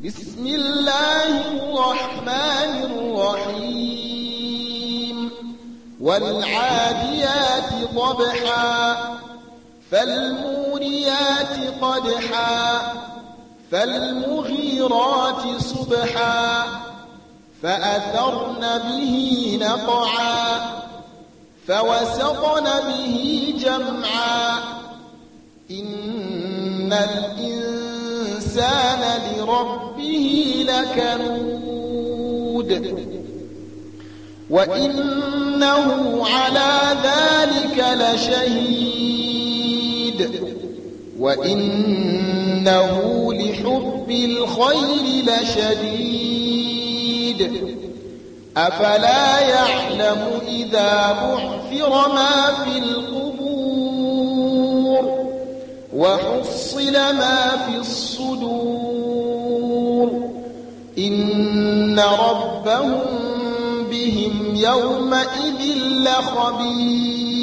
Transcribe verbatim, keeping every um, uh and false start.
بسم الله الرحمن الرحيم والعاديات ضبحا فالموريات قدحا فالمغيرات صبحا فأثرن به نقعا فوسطن به جمعا إن الإنسان لربه لكنود وإنه على ذلك لشهيد وإنه لحب الخير لشديد أفلا يعلم إذا بعثر ما في القبور وحصل ما في الصدور إن ربهم بهم يومئذ لخبير